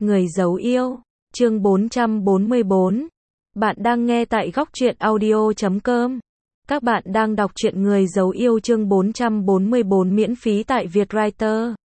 Người giấu yêu, chương 444. Bạn đang nghe tại góc truyện audio.com. Các bạn đang đọc truyện Người giấu yêu chương 444 miễn phí tại Vietwriter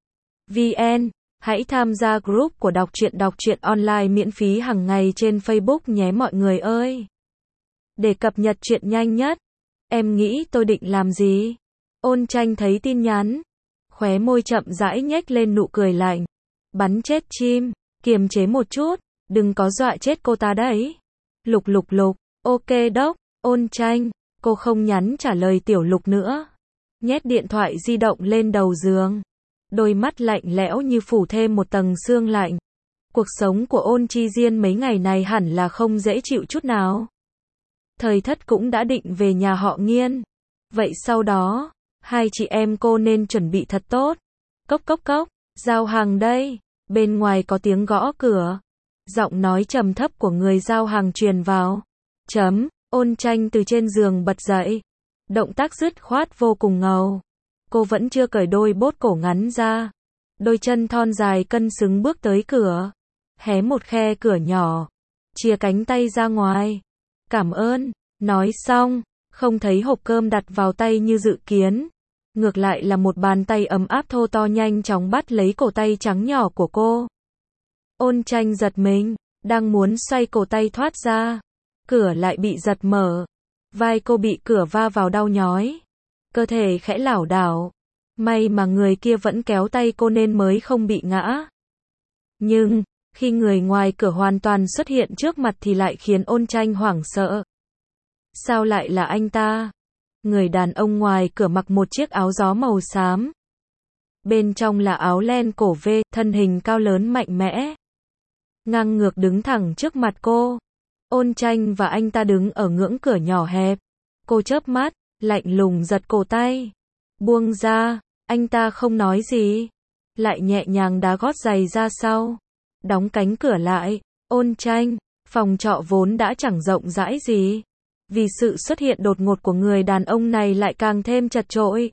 VN. Hãy tham gia group của đọc truyện online miễn phí hàng ngày trên Facebook nhé mọi người ơi. Để cập nhật truyện nhanh nhất. Em nghĩ tôi định làm gì? Ôn Tranh thấy tin nhắn. Khóe môi chậm rãi nhếch lên nụ cười lạnh. Bắn chết chim, kiềm chế một chút, đừng có dọa chết cô ta đấy. Lục, ok đốc, Ôn Tranh, cô không nhắn trả lời Tiểu Lục nữa. Nhét điện thoại di động lên đầu giường. Đôi mắt lạnh lẽo như phủ thêm một tầng sương lạnh. Cuộc sống của Ôn Chi Diên mấy ngày này hẳn là không dễ chịu chút nào. Thời Thất cũng đã định về nhà họ Nghiên. Vậy sau đó, hai chị em cô nên chuẩn bị thật tốt. Cốc, giao hàng đây. Bên ngoài có tiếng gõ cửa. Giọng nói trầm thấp của người giao hàng truyền vào. Ôn Tranh từ trên giường bật dậy. Động tác dứt khoát vô cùng ngầu. Cô vẫn chưa cởi đôi bốt cổ ngắn ra. Đôi chân thon dài cân xứng bước tới cửa. Hé một khe cửa nhỏ. Chia cánh tay ra ngoài. Cảm ơn. Nói xong, không thấy hộp cơm đặt vào tay như dự kiến. Ngược lại là một bàn tay ấm áp thô to nhanh chóng bắt lấy cổ tay trắng nhỏ của cô. Ôn Tranh giật mình, đang muốn xoay cổ tay thoát ra. Cửa lại bị giật mở. Vai cô bị cửa va vào đau nhói. Cơ thể khẽ lảo đảo. May mà người kia vẫn kéo tay cô nên mới không bị ngã. Nhưng, khi người ngoài cửa hoàn toàn xuất hiện trước mặt thì lại khiến Ôn Tranh hoảng sợ. Sao lại là anh ta? Người đàn ông ngoài cửa mặc một chiếc áo gió màu xám. Bên trong là áo len cổ V, thân hình cao lớn mạnh mẽ. Ngang ngược đứng thẳng trước mặt cô. Ôn Tranh và anh ta đứng ở ngưỡng cửa nhỏ hẹp. Cô chớp mắt, lạnh lùng giật cổ tay. Buông ra, anh ta không nói gì. Lại nhẹ nhàng đá gót giày ra sau. Đóng cánh cửa lại. Ôn Tranh, phòng trọ vốn đã chẳng rộng rãi gì. Vì sự xuất hiện đột ngột của người đàn ông này lại càng thêm chật chội.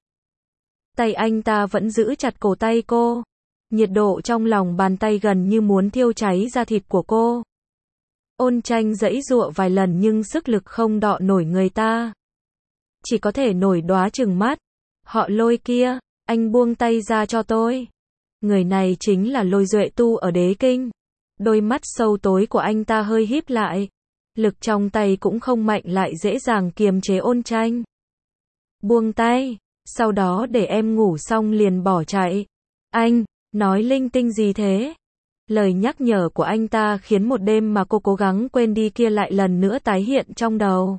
Tay anh ta vẫn giữ chặt cổ tay cô. Nhiệt độ trong lòng bàn tay gần như muốn thiêu cháy da thịt của cô. Ôn Tranh giãy giụa vài lần nhưng sức lực không đọ nổi người ta. Chỉ có thể nổi đoá trừng mắt. Họ Lôi kia, anh buông tay ra cho tôi. Người này chính là Lôi Duệ Tu ở Đế Kinh. Đôi mắt sâu tối của anh ta hơi híp lại. Lực trong tay cũng không mạnh lại dễ dàng kiềm chế Ôn Tranh. Buông tay, sau đó để em ngủ xong liền bỏ chạy. Anh, nói linh tinh gì thế? Lời nhắc nhở của anh ta khiến một đêm mà cô cố gắng quên đi kia lại lần nữa tái hiện trong đầu.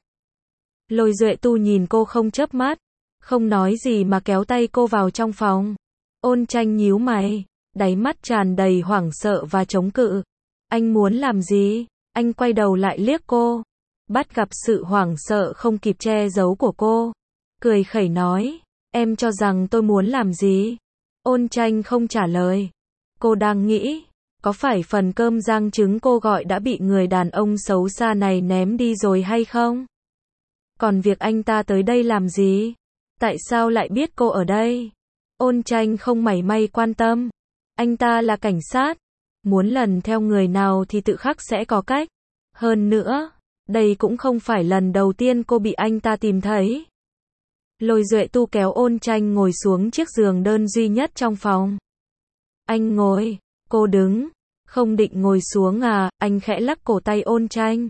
Lôi Duệ Tu nhìn cô không chớp mắt, không nói gì mà kéo tay cô vào trong phòng. Ôn Tranh nhíu mày, đáy mắt tràn đầy hoảng sợ và chống cự. Anh muốn làm gì? Anh quay đầu lại liếc cô, bắt gặp sự hoảng sợ không kịp che giấu của cô. Cười khẩy nói, em cho rằng tôi muốn làm gì? Ôn Tranh không trả lời. Cô đang nghĩ, có phải phần cơm rang trứng cô gọi đã bị người đàn ông xấu xa này ném đi rồi hay không? Còn việc anh ta tới đây làm gì? Tại sao lại biết cô ở đây? Ôn Tranh không mảy may quan tâm. Anh ta là cảnh sát. Muốn lần theo người nào thì tự khắc sẽ có cách. Hơn nữa, đây cũng không phải lần đầu tiên cô bị anh ta tìm thấy. Lôi Duệ Tu kéo Ôn Tranh ngồi xuống chiếc giường đơn duy nhất trong phòng. Anh ngồi, cô đứng. Không định ngồi xuống à? Anh khẽ lắc cổ tay Ôn Tranh.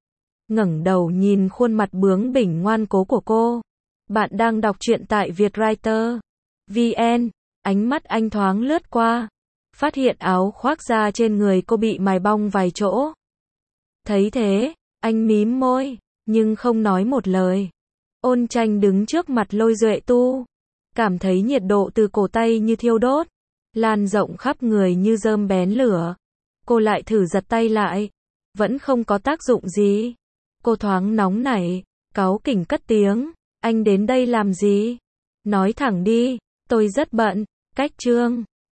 Ngẩng đầu nhìn khuôn mặt bướng bỉnh ngoan cố của cô. Bạn đang đọc truyện tại Vietwriter VN. Ánh mắt anh thoáng lướt qua. Phát hiện áo khoác da trên người cô bị mài bong vài chỗ. Thấy thế, anh mím môi, nhưng không nói một lời. Ôn Tranh đứng trước mặt Lôi Duệ Tu. Cảm thấy nhiệt độ từ cổ tay như thiêu đốt. Lan rộng khắp người như rơm bén lửa. Cô lại thử giật tay lại. Vẫn không có tác dụng gì. Cô thoáng nóng nảy, cáu kỉnh cất tiếng. Anh đến đây làm gì? Nói thẳng đi, tôi rất bận. Cách chương